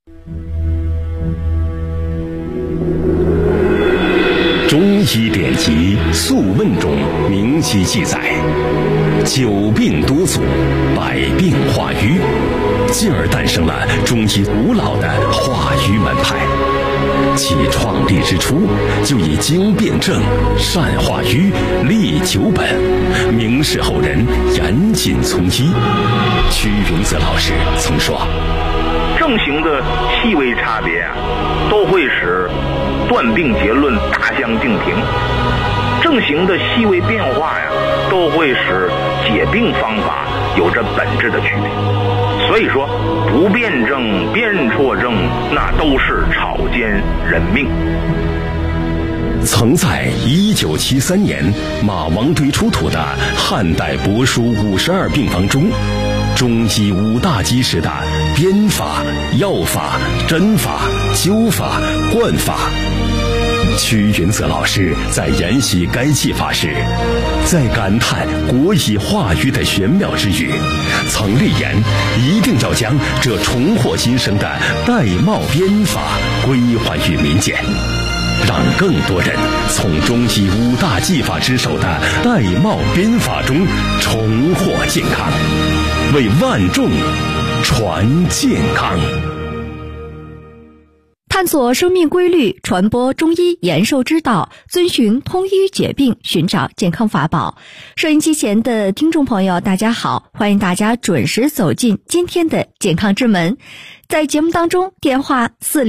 中医典籍《素问》中明晰记载，久病多阻，百病化瘀，进而诞生了中医古老的化瘀门派。其创立之初，就以经辨证、善化瘀、利久本，明世后人严谨从医。屈云泽老师曾说， 症型的细微差别都会使断病结论大相径庭，症型的细微变化都会使解病方法有着本质的区别。所以说，不辨证、辨错症，那都是草菅人命。 曾在1973年马王堆出土的汉代帛书52病方中，中医5大基石的编法、药法、针法、灸法、灌法。屈云泽老师在研习该技法时，在感叹国医化瘀的玄妙之余，曾立言一定要将这重获新生的玳瑁编法归还于民间，让更多人从中医5大技法之首的玳瑁编法中重获健康，为万众传健康。 探索生命规律，传播中医延寿之道，遵循通医解病，寻找健康法宝。收音机前的听众朋友，大家好，欢迎大家准时走进今天的健康之门。在节目当中，电话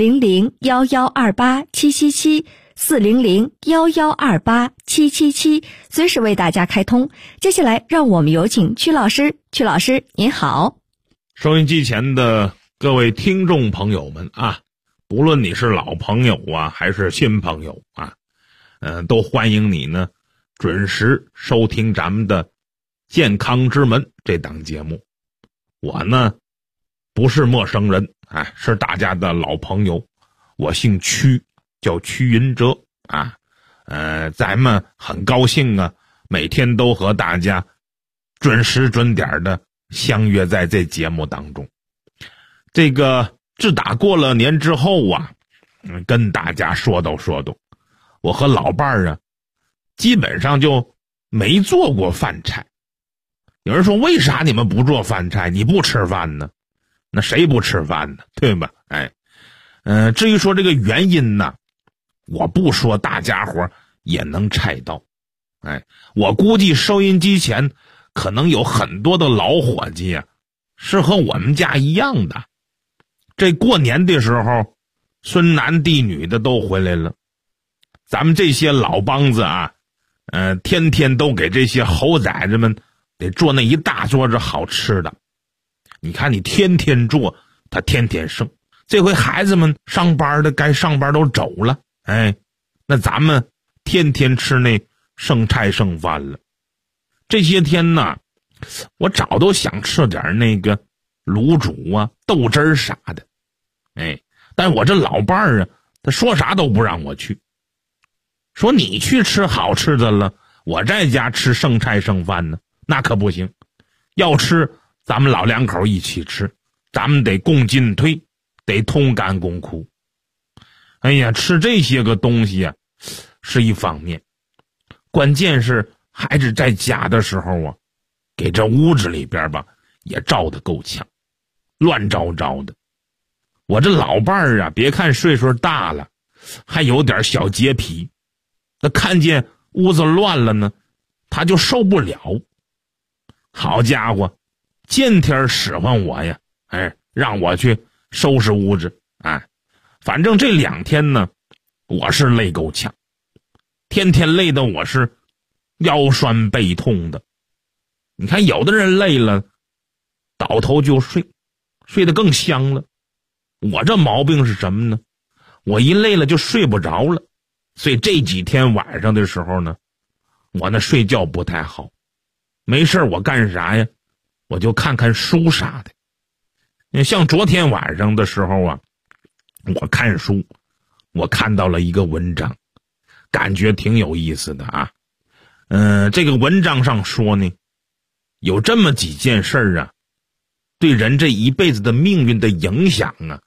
400-1128-777，400-1128-777，随时为大家开通。接下来，让我们有请曲老师。曲老师，您好。 收音机前的各位听众朋友们啊，不论你是老朋友啊，还是新朋友啊，都欢迎你呢准时收听咱们的健康之门这档节目。我呢不是陌生人，是大家的老朋友，我姓屈，叫屈云哲啊。咱们很高兴啊，每天都和大家准时准点的相约在这节目当中。这个自打过了年之后啊，跟大家说道，我和老伴儿啊，基本上就没做过饭菜。有人说，为啥你们不做饭菜？你不吃饭呢？那谁不吃饭呢？对吧？至于说这个原因呢，我不说，大家伙也能猜到。我估计收音机前可能有很多的老伙计啊，是和我们家一样的。这过年的时候，孙男弟女的都回来了，咱们这些老帮子啊，天天都给这些猴崽子们得做那一大桌子好吃的。你看你天天做，他天天剩。这回孩子们上班的该上班都走了，那咱们天天吃那剩菜剩饭了。这些天呢，我早都想吃点那个卤煮啊、豆汁儿啥的，但我这老伴儿啊，他说啥都不让我去，说你去吃好吃的了，我在家吃剩菜剩饭呢，那可不行。要吃，咱们老两口一起吃，咱们得共进退，得同甘共苦。吃这些个东西啊，是一方面，关键是孩子在家的时候啊，给这屋子里边吧也照得够呛，乱糟糟的。我这老伴儿啊，别看岁数大了，还有点小洁癖，那看见屋子乱了呢，他就受不了。好家伙，见天使唤我呀，让我去收拾屋子。反正这2天呢，我是累够呛，天天累得我是腰酸背痛的。你看有的人累了倒头就睡，睡得更香了。我这毛病是什么呢？我一累了就睡不着了，所以这几天晚上的时候呢，我那睡觉不太好。没事我干啥呀？我就看看书啥的。像昨天晚上的时候啊，我看书，我看到了一个文章，感觉挺有意思的啊。这个文章上说呢，有这么几件事啊，对人这一辈子的命运的影响啊，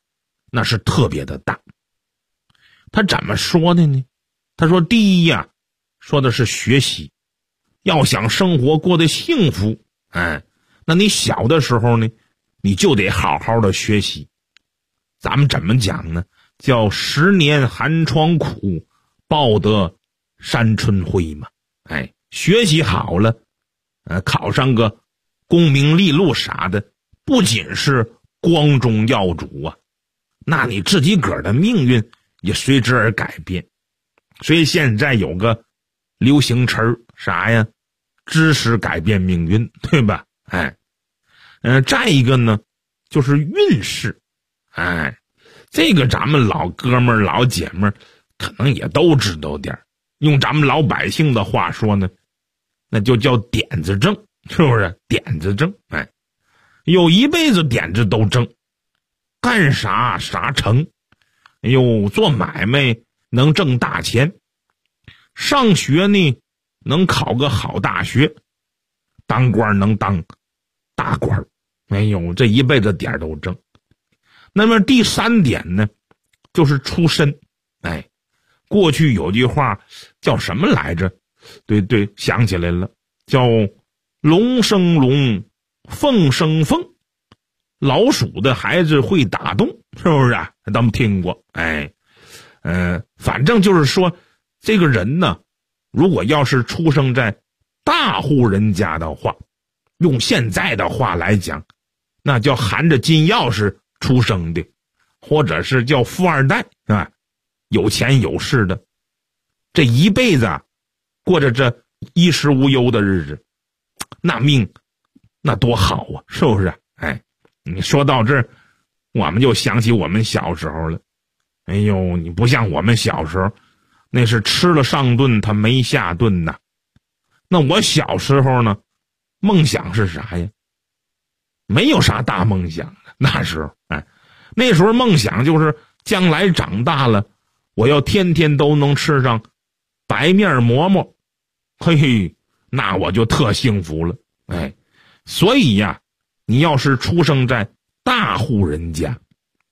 那是特别的大。他怎么说的呢？他说第一呀，说的是学习，要想生活过得幸福，那你小的时候呢，你就得好好的学习。咱们怎么讲呢？叫10年寒窗苦，报得三春晖嘛。学习好了，考上个功名利禄啥的，不仅是光宗耀祖啊，那你自己个儿的命运也随之而改变。所以现在有个流行词儿啥呀？知识改变命运，对吧？再一个呢，就是运势。这个咱们老哥们儿老姐们儿可能也都知道点儿，用咱们老百姓的话说呢，那就叫点子正，是不是？点子正，有一辈子点子都正，干啥啥成。做买卖能挣大钱，上学呢能考个好大学，当官能当大官，这一辈子点都正。那么第3点呢，就是出身。过去有句话叫什么来着？对，想起来了，叫龙生龙，凤生凤，老鼠的孩子会打洞，是不是啊？咱们听过。反正就是说，这个人呢，如果要是出生在大户人家的话，用现在的话来讲，那叫含着金钥匙出生的，或者是叫富二代，有钱有势的，这一辈子过着这衣食无忧的日子，那命那多好啊，是不是？你说到这儿，我们就想起我们小时候了。你不像我们小时候，那是吃了上顿他没下顿呐。那我小时候呢，梦想是啥呀？没有啥大梦想。那时候，那时候梦想就是将来长大了，我要天天都能吃上白面馍馍，那我就特幸福了。所以呀，你要是出生在大户人家，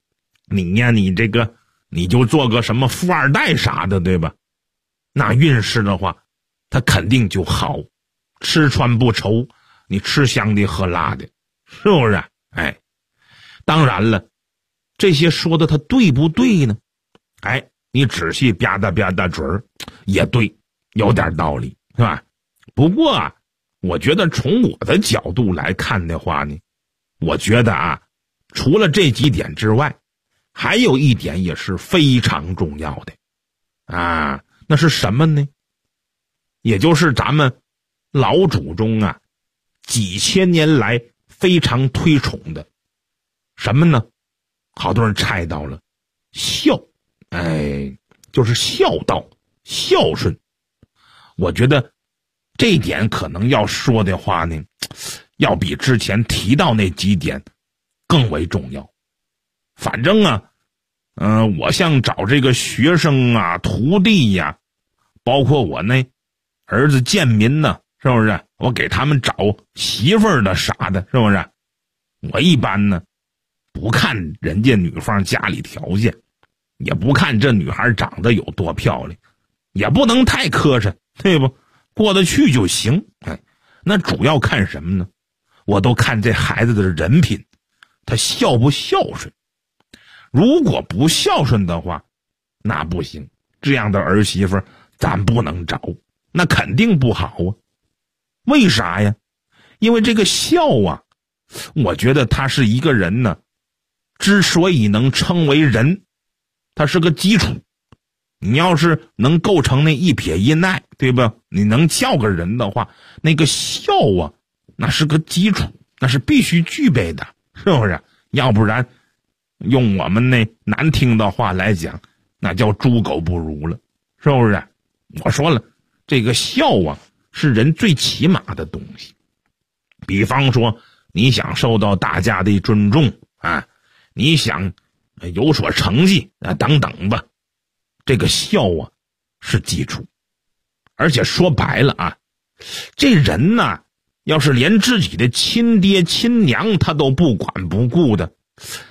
你就做个什么富二代啥的，对吧？那运势的话，他肯定就好，吃穿不愁，你吃香的喝辣的，是不是？当然了，这些说的他对不对呢？你仔细吧嗒嘴儿，也对，有点道理，是吧？不过我觉得从我的角度来看的话呢，我觉得除了这几点之外，还有一点也是非常重要的那是什么呢？也就是咱们老祖宗几千年来非常推崇的什么呢？好多人猜到了，孝，就是孝道、孝顺。我觉得这一点可能要说的话呢，要比之前提到那几点更为重要。反正我像找这个学生徒弟呀，包括我那儿子建民呢，是不是？我给他们找媳妇儿的啥的，是不是？我一般呢，不看人家女方家里条件，也不看这女孩长得有多漂亮，也不能太磕碜，对不？过得去就行。那主要看什么呢？我都看这孩子的人品，他孝不孝顺。如果不孝顺的话，那不行，这样的儿媳妇咱不能找，那肯定不好啊。为啥呀？因为这个孝我觉得他是一个人呢，之所以能称为人，他是个基础。你要是能构成那一撇一捺，对吧？你能叫个人的话，那个孝那是个基础，那是必须具备的，是不是？要不然用我们那难听的话来讲，那叫猪狗不如了，是不是？我说了，这个孝是人最起码的东西。比方说你想受到大家的尊重你想有所成绩等等吧，这个孝是基础。而且说白了这人呢，要是连自己的亲爹亲娘他都不管不顾的，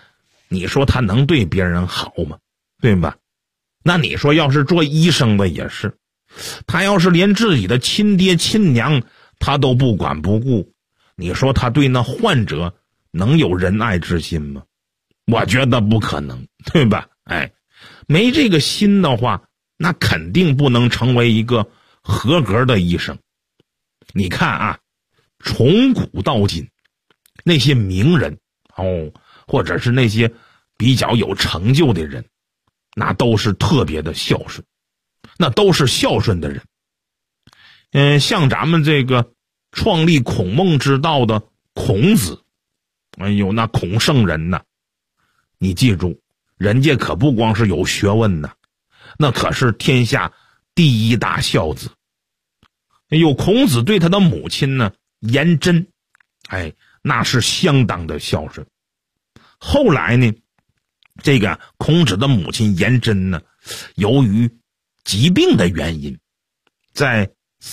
你说他能对别人好吗？对吧？那你说要是做医生的也是，他要是连自己的亲爹亲娘他都不管不顾，你说他对那患者能有仁爱之心吗？我觉得不可能，对吧？没这个心的话，那肯定不能成为一个合格的医生。你看啊，从古到今，那些名人或者是那些比较有成就的人，那都是特别的孝顺，那都是孝顺的人。像咱们这个创立孔孟之道的孔子，那孔圣人呐，你记住，人家可不光是有学问呐，那可是天下第一大孝子。孔子对他的母亲呢颜真，那是相当的孝顺。后来呢，这个孔子的母亲颜真呢，由于疾病的原因，在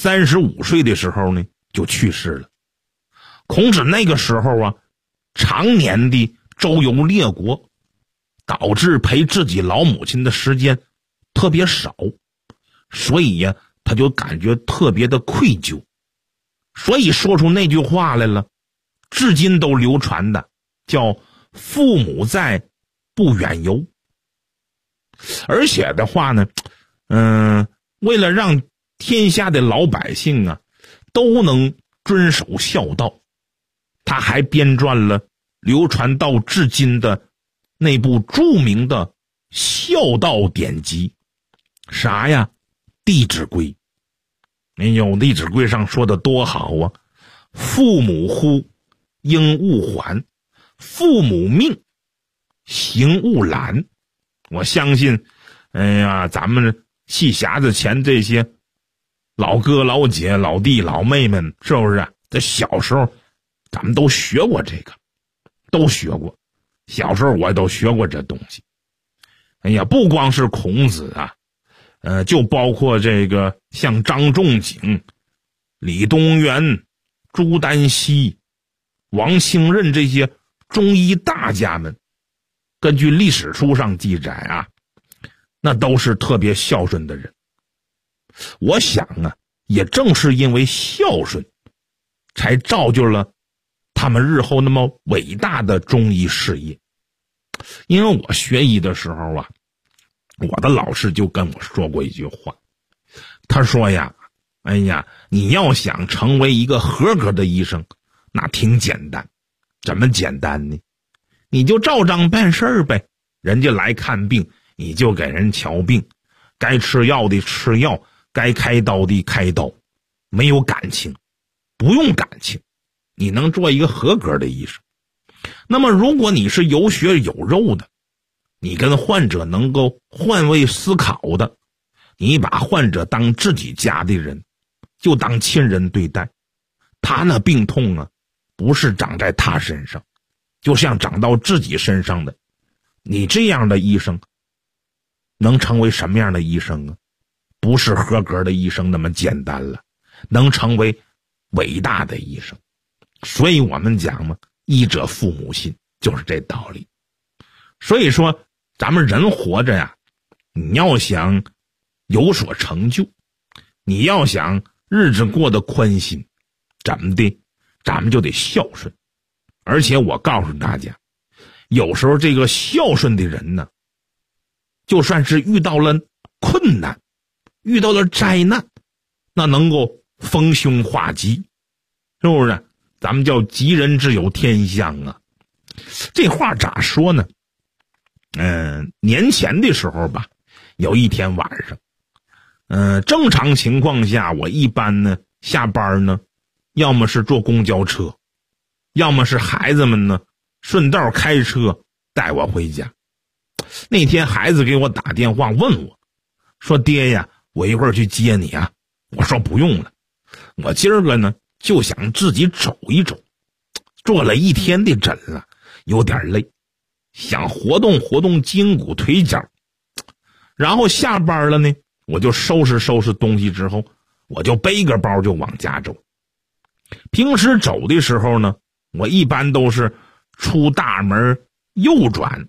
35岁的时候呢就去世了。孔子那个时候啊，常年的周游列国，导致陪自己老母亲的时间特别少，所以呀，他就感觉特别的愧疚，所以说出那句话来了，至今都流传的，叫父母在，不远游。而且的话呢，为了让天下的老百姓啊都能遵守孝道，他还编撰了流传到至今的那部著名的孝道典籍，啥呀？弟子规。弟子规上说的多好啊！父母呼，应勿缓；父母命，行勿懒。我相信，咱们戏匣子前这些老哥、老姐、老弟、老妹们，是不是？在小时候，咱们都学过这个，都学过。小时候我都学过这东西。不光是孔子啊，就包括这个像张仲景、李东垣、朱丹溪、王兴任这些中医大家们，根据历史书上记载啊，那都是特别孝顺的人。我想啊，也正是因为孝顺，才造就了他们日后那么伟大的中医事业。因为我学医的时候啊，我的老师就跟我说过一句话，他说呀，你要想成为一个合格的医生，那挺简单。怎么简单呢？你就照章办事儿呗，人家来看病，你就给人瞧病，该吃药的吃药，该开刀的开刀，没有感情，不用感情，你能做一个合格的医生。那么如果你是有血有肉的，你跟患者能够换位思考的，你把患者当自己家的人，就当亲人对待，他那病痛啊，不是长在他身上，就像长到自己身上的。你这样的医生能成为什么样的医生啊？不是合格的医生那么简单了，能成为伟大的医生。所以我们讲嘛，医者父母心，就是这道理。所以说咱们人活着呀，你要想有所成就，你要想日子过得宽心，怎么的，咱们就得孝顺。而且我告诉大家，有时候这个孝顺的人呢，就算是遇到了困难，遇到了灾难，那能够逢凶化吉，是不是？咱们叫吉人自有天相啊。这话咋说呢？年前的时候吧，有一天晚上，正常情况下，我一般呢下班呢，要么是坐公交车，要么是孩子们呢顺道开车带我回家。那天孩子给我打电话问我，说爹呀，我一会儿去接你啊。我说不用了，我今儿个呢就想自己走一走，坐了一天的诊了，有点累，想活动活动筋骨腿脚。然后下班了呢，我就收拾收拾东西之后，我就背个包就往家走。平时走的时候呢，我一般都是出大门右转，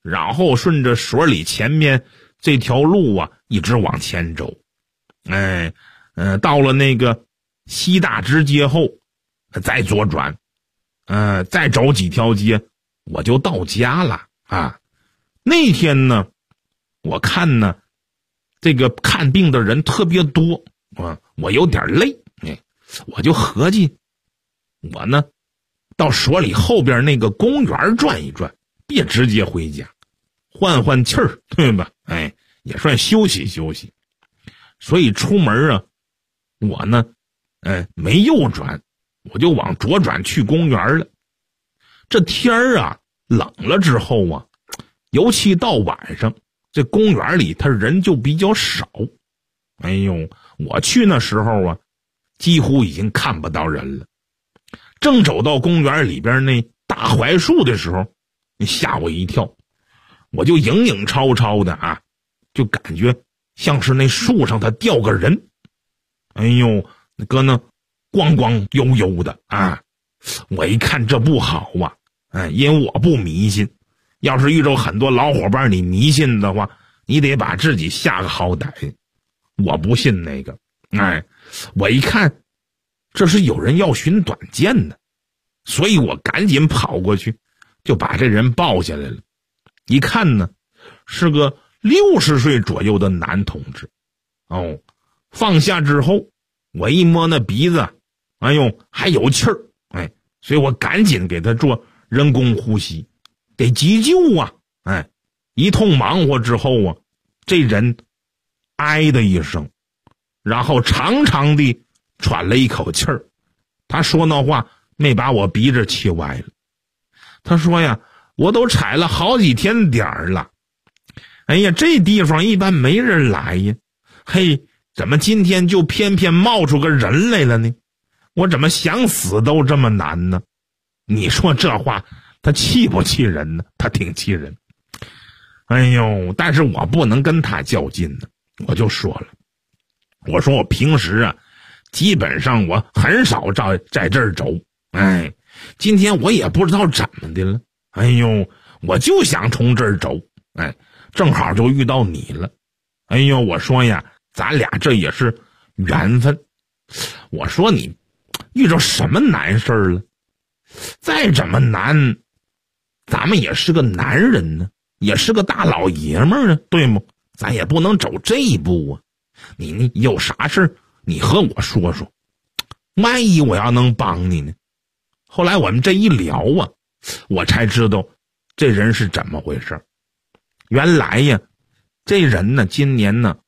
然后顺着水里前面这条路啊一直往前走。到了那个西大直街后再左转，再走几条街我就到家了啊。那天呢我看呢这个看病的人特别多我有点累，我就合计我呢到所里后边那个公园转一转，别直接回家，换换气儿，对吧？也算休息休息。所以出门啊我呢没右转，我就往左转去公园了。这天儿啊冷了之后啊，尤其到晚上这公园里他人就比较少。我去那时候啊几乎已经看不到人了。正走到公园里边那大槐树的时候，你吓我一跳，我就影影绰绰的啊，就感觉像是那树上它吊个人，搁那咣咣悠悠的啊。我一看这不好啊，因为我不迷信，要是遇着很多老伙伴你迷信的话，你得把自己吓个好歹。我不信那个，我一看这是有人要寻短见呢，所以我赶紧跑过去就把这人抱下来了。一看呢是个60岁左右的男同志。放下之后我一摸那鼻子，还有气儿，所以我赶紧给他做人工呼吸，得急救啊。一通忙活之后啊，这人哎的一声，然后长长地喘了一口气儿。他说那话没把我鼻子气歪了。他说呀，我都踩了好几天点儿了，这地方一般没人来呀，怎么今天就偏偏冒出个人来了呢？我怎么想死都这么难呢？你说这话他气不气人呢？他挺气人。但是我不能跟他较劲呢。我就说了，我说我平时啊基本上我很少在这儿走，今天我也不知道怎么的了，我就想从这儿走，正好就遇到你了。我说呀，咱俩这也是缘分。我说你遇着什么难事了？再怎么难，咱们也是个男人呢，也是个大老爷们儿啊，对吗？咱也不能走这一步啊。你有啥事你和我说说，万一我要能帮你呢？后来我们这一聊啊，我才知道这人是怎么回事。原来呀，这人呢今年呢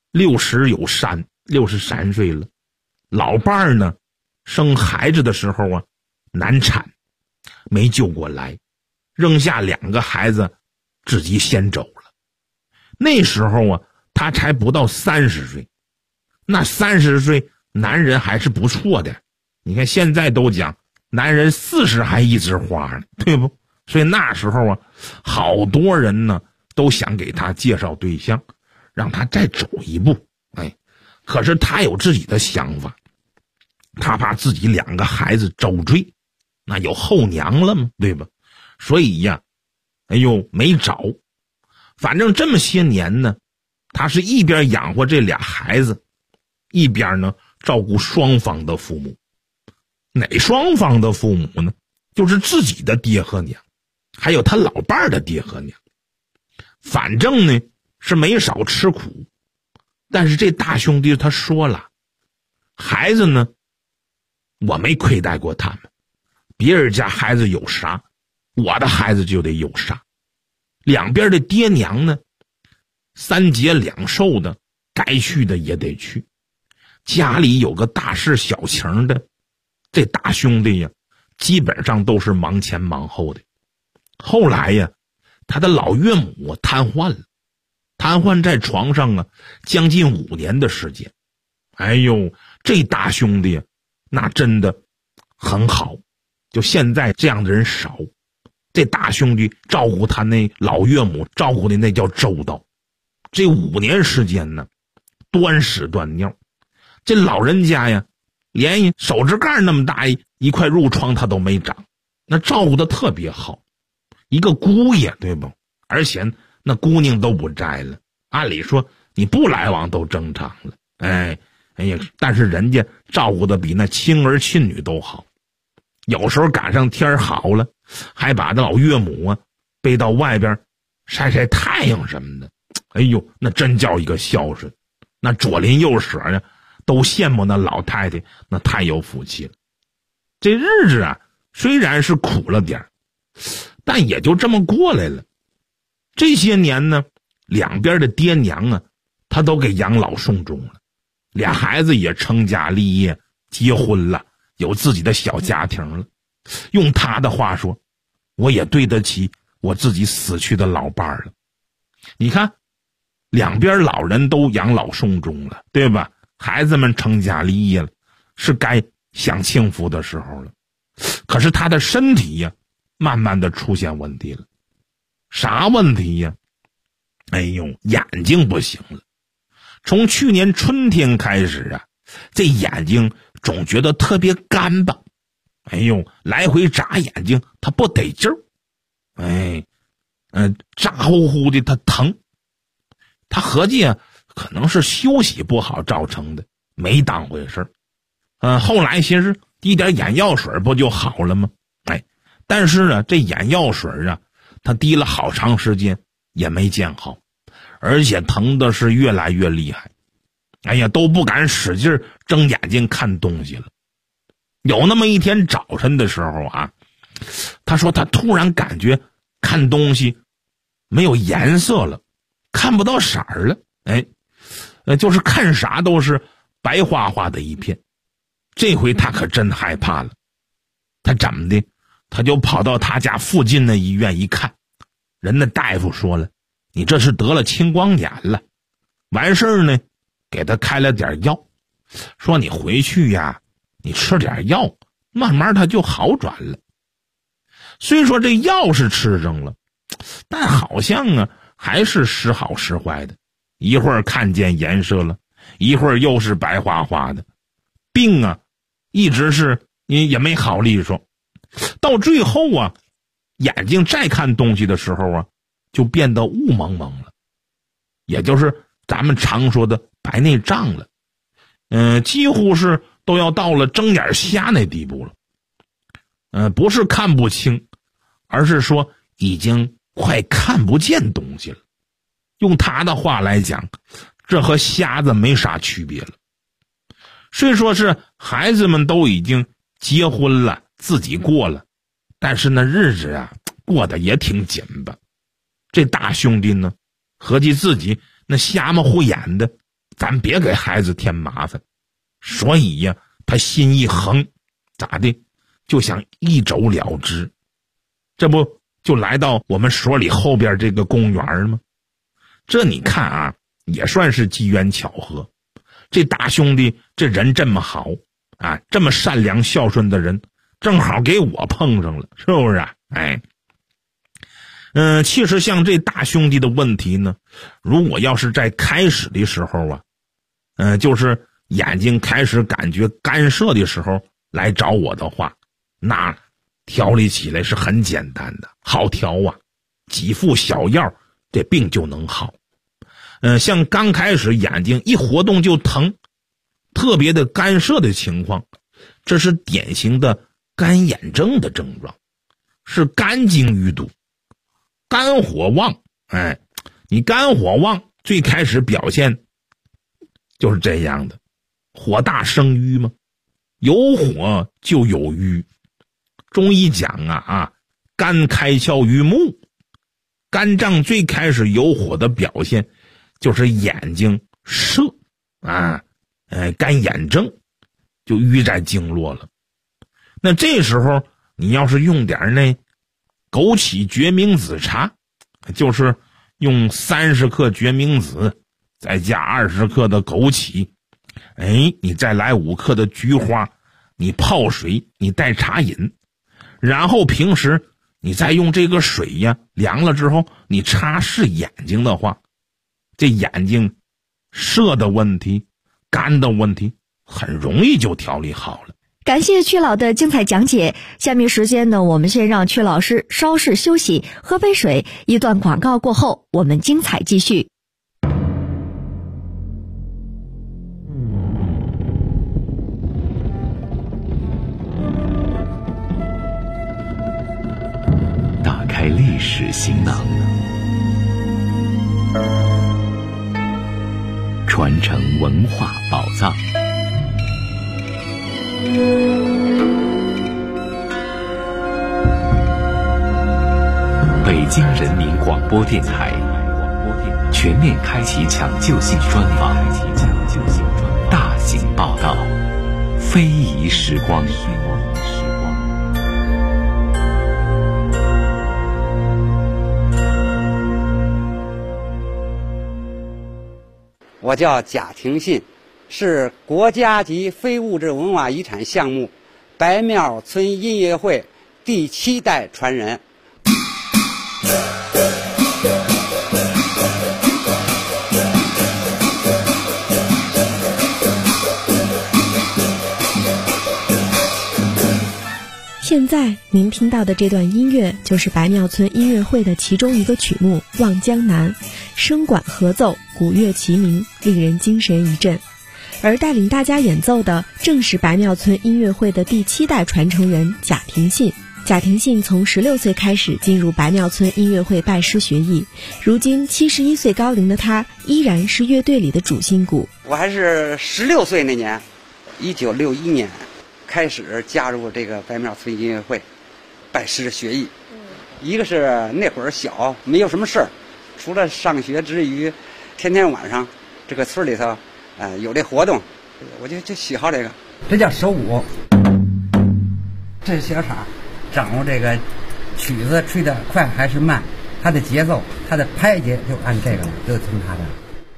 63岁了，老伴儿呢生孩子的时候啊难产，没救过来，扔下2个孩子自己先走了。那时候啊他才不到30岁，那30岁男人还是不错的。你看现在都讲男人40还一枝花呢，对不？所以那时候啊好多人呢都想给他介绍对象，让他再走一步。可是他有自己的想法，他怕自己2个孩子遭罪，那有后娘了吗？对吧？所以呀没找。反正这么些年呢，他是一边养活这俩孩子，一边呢照顾双方的父母。哪双方的父母呢？就是自己的爹和娘，还有他老伴儿的爹和娘。反正呢是没少吃苦。但是这大兄弟他说了，孩子呢我没亏待过他们，别人家孩子有啥，我的孩子就得有啥。两边的爹娘呢3节2寿的，该去的也得去。家里有个大事小情的，这大兄弟呀基本上都是忙前忙后的。后来呀他的老岳母瘫痪了，瘫痪在床上啊将近5年的时间。这大兄弟那真的很好，就现在这样的人少。这大兄弟照顾他那老岳母照顾的那叫周到。这5年时间呢端屎端尿，这老人家呀连手指盖那么大一块褥疮他都没长，那照顾的特别好。一个姑爷对不？而且那姑娘都不摘了，按理说你不来往都正常了。哎呀，但是人家照顾的比那亲儿亲女都好，有时候赶上天好了，还把那老岳母啊背到外边晒晒太阳什么的。哎呦，那真叫一个孝顺，那左邻右舍呀都羡慕那老太太，那太有福气了。这日子啊虽然是苦了点，但也就这么过来了。这些年呢，两边的爹娘啊他都给养老送终了，俩孩子也成家立业结婚了，有自己的小家庭了。用他的话说，我也对得起我自己死去的老伴儿了。你看两边老人都养老送终了，对吧？孩子们成家立业了，是该享清福的时候了。可是他的身体呀慢慢的出现问题了。啥问题呀？哎呦，眼睛不行了。从去年春天开始啊，这眼睛总觉得特别干巴，哎呦，来回眨眼睛他不得劲儿，咋呼呼的他疼。他合计啊可能是休息不好造成的，没当回事后来寻思滴点眼药水不就好了吗？但是呢这眼药水啊他滴了好长时间也没见好，而且疼的是越来越厉害。哎呀，都不敢使劲睁眼睛看东西了。有那么一天早晨的时候啊，他说他突然感觉看东西没有颜色了，看不到色儿了，就是看啥都是白花花的一片。这回他可真害怕了，他怎么的？他就跑到他家附近的医院一看，人的大夫说了，你这是得了青光眼了。完事儿呢，给他开了点药，说你回去呀，你吃点药，慢慢他就好转了。虽说这药是吃上了，但好像啊还是时好时坏的，一会儿看见颜色了，一会儿又是白花花的，病啊一直是也没好利索。到最后啊，眼睛再看东西的时候啊，就变得雾蒙蒙了，也就是咱们常说的白内障了。几乎是都要到了睁眼瞎那地步了。不是看不清，而是说已经快看不见东西了。用他的话来讲，这和瞎子没啥区别了。虽说是孩子们都已经结婚了，自己过了，但是那日子啊过得也挺紧巴。这大兄弟呢合计自己那瞎么糊眼的，咱别给孩子添麻烦，所以呀他心一横，咋的就想一走了之。这不就来到我们所里后边这个公园吗？这你看啊也算是机缘巧合。这大兄弟这人这么好啊，这么善良孝顺的人，正好给我碰上了，是不是啊？其实像这大兄弟的问题呢，如果要是在开始的时候啊，就是眼睛开始感觉干涩的时候来找我的话，那调理起来是很简单的，好调啊，几副小药这病就能好。像刚开始眼睛一活动就疼，特别的干涩的情况，这是典型的干眼症的症状，是肝经淤堵，肝火旺。你肝火旺最开始表现就是这样的，火大生瘀嘛，有火就有瘀。中医讲啊，肝开窍于目，肝脏最开始有火的表现就是眼睛涩干眼症，就瘀在经络了。那这时候你要是用点那枸杞决明子茶，就是用30克决明子再加20克的枸杞，你再来5克的菊花，你泡水，你代茶饮，然后平时你再用这个水呀凉了之后你擦拭眼睛的话，这眼睛涩的问题干的问题很容易就调理好了。 感谢曲老的精彩讲解。下面时间呢，我们先让曲老师稍事休息，喝杯水。一段广告过后，我们精彩继续。 打开历史行囊，传承文化宝藏。北京人民广播电台全面开启抢救性专访，大型报道，非遗时光。 我叫贾廷信，是国家级非物质文化遗产项目白庙村音乐会第7代传人。 现在您听到的这段音乐就是白庙村音乐会的其中一个曲目《望江南》，声管合奏，鼓乐齐鸣，令人精神一振。而带领大家演奏的正是白庙村音乐会的第7代传承人贾廷信。贾廷信从16岁开始进入白庙村音乐会拜师学艺，如今71岁高龄的他依然是乐队里的主心骨。 我还是16岁那年，1961年开始加入这个白庙村音乐会，拜师学艺。一个是那会儿小，没有什么事儿，除了上学之余，天天晚上这个村里头，有这活动，我就喜好这个。这叫手鼓，这是小场，掌握这个曲子吹得快还是慢，它的节奏，它的拍节就按这个，就听它的。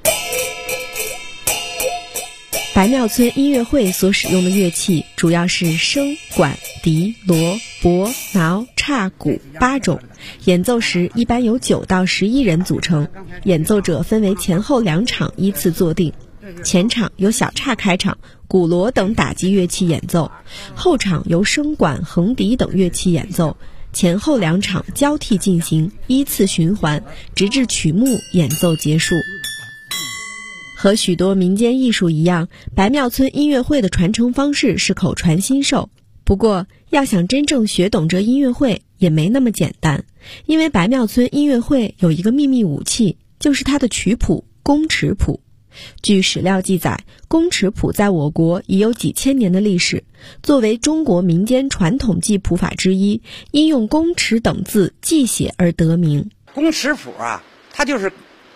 白庙村音乐会所使用的乐器主要是笙、管、笛、锣、钹、挠、叉、鼓8种，演奏时一般由9到11人组成，演奏者分为前后2场依次坐定。前场由小叉开场，鼓锣等打击乐器演奏，后场由笙管、横笛等乐器演奏，前后2场交替进行，依次循环，直至曲目演奏结束。和许多民间艺术一样，白庙村音乐会的传承方式是口传心授。不过，要想真正学懂这音乐会也没那么简单，因为白庙村音乐会有一个秘密武器，就是它的曲谱宫尺谱。据史料记载，宫尺谱在我国已有几千年的历史，作为中国民间传统记谱法之一，因用宫尺等字记写而得名。 宫尺谱啊，它就是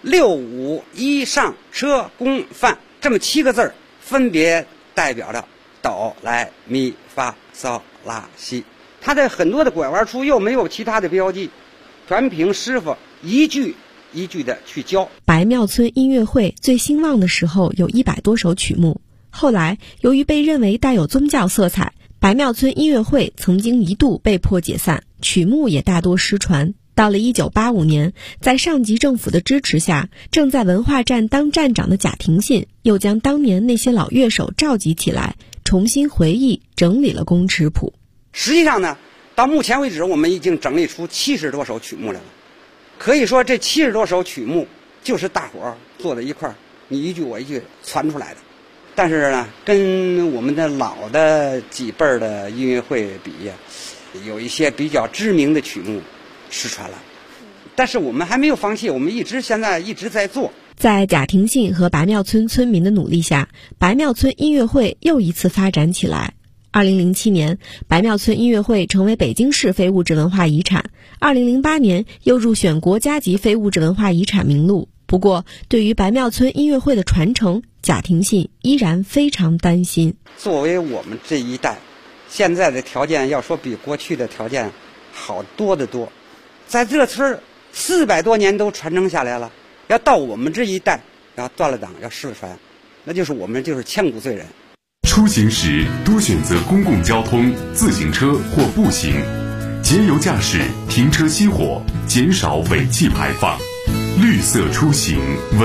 6、5、1上车宫范这么7个字儿，分别代表着哆来咪发嗦拉西。它在很多的拐弯处又没有其他的标记，全凭师傅一句一句的去教。 白庙村音乐会最兴旺的时候有100多首曲目，后来由于被认为带有宗教色彩，白庙村音乐会曾经一度被迫解散，曲目也大多失传。到了1985年，在上级政府的支持下，正在文化站当站长的贾廷信又将当年那些老乐手召集起来，重新回忆整理了宫尺谱。 实际上呢，到目前为止我们已经整理出70多首曲目来了。可以说这70多首曲目就是大伙儿坐在一块儿，你一句我一句传出来的。但是呢，跟我们的老的几辈儿的音乐会比呀，有一些比较知名的曲目失传了。但是我们还没有放弃，我们现在一直在做。 在贾廷信和白庙村村民的努力下，白庙村音乐会又一次发展起来。2007年，白庙村音乐会成为北京市非物质文化遗产。2008年又入选国家级非物质文化遗产名录。不过，对于白庙村音乐会的传承，贾廷信依然非常担心。 作为我们这一代，现在的条件要说比过去的条件好多得多，在这村400多年都传承下来了，要到我们这一代要断了档要失传，那就是我们就是千古罪人。 出行时多选择公共交通、自行车或步行，节油驾驶，停车熄火，减少尾气排放，绿色出行。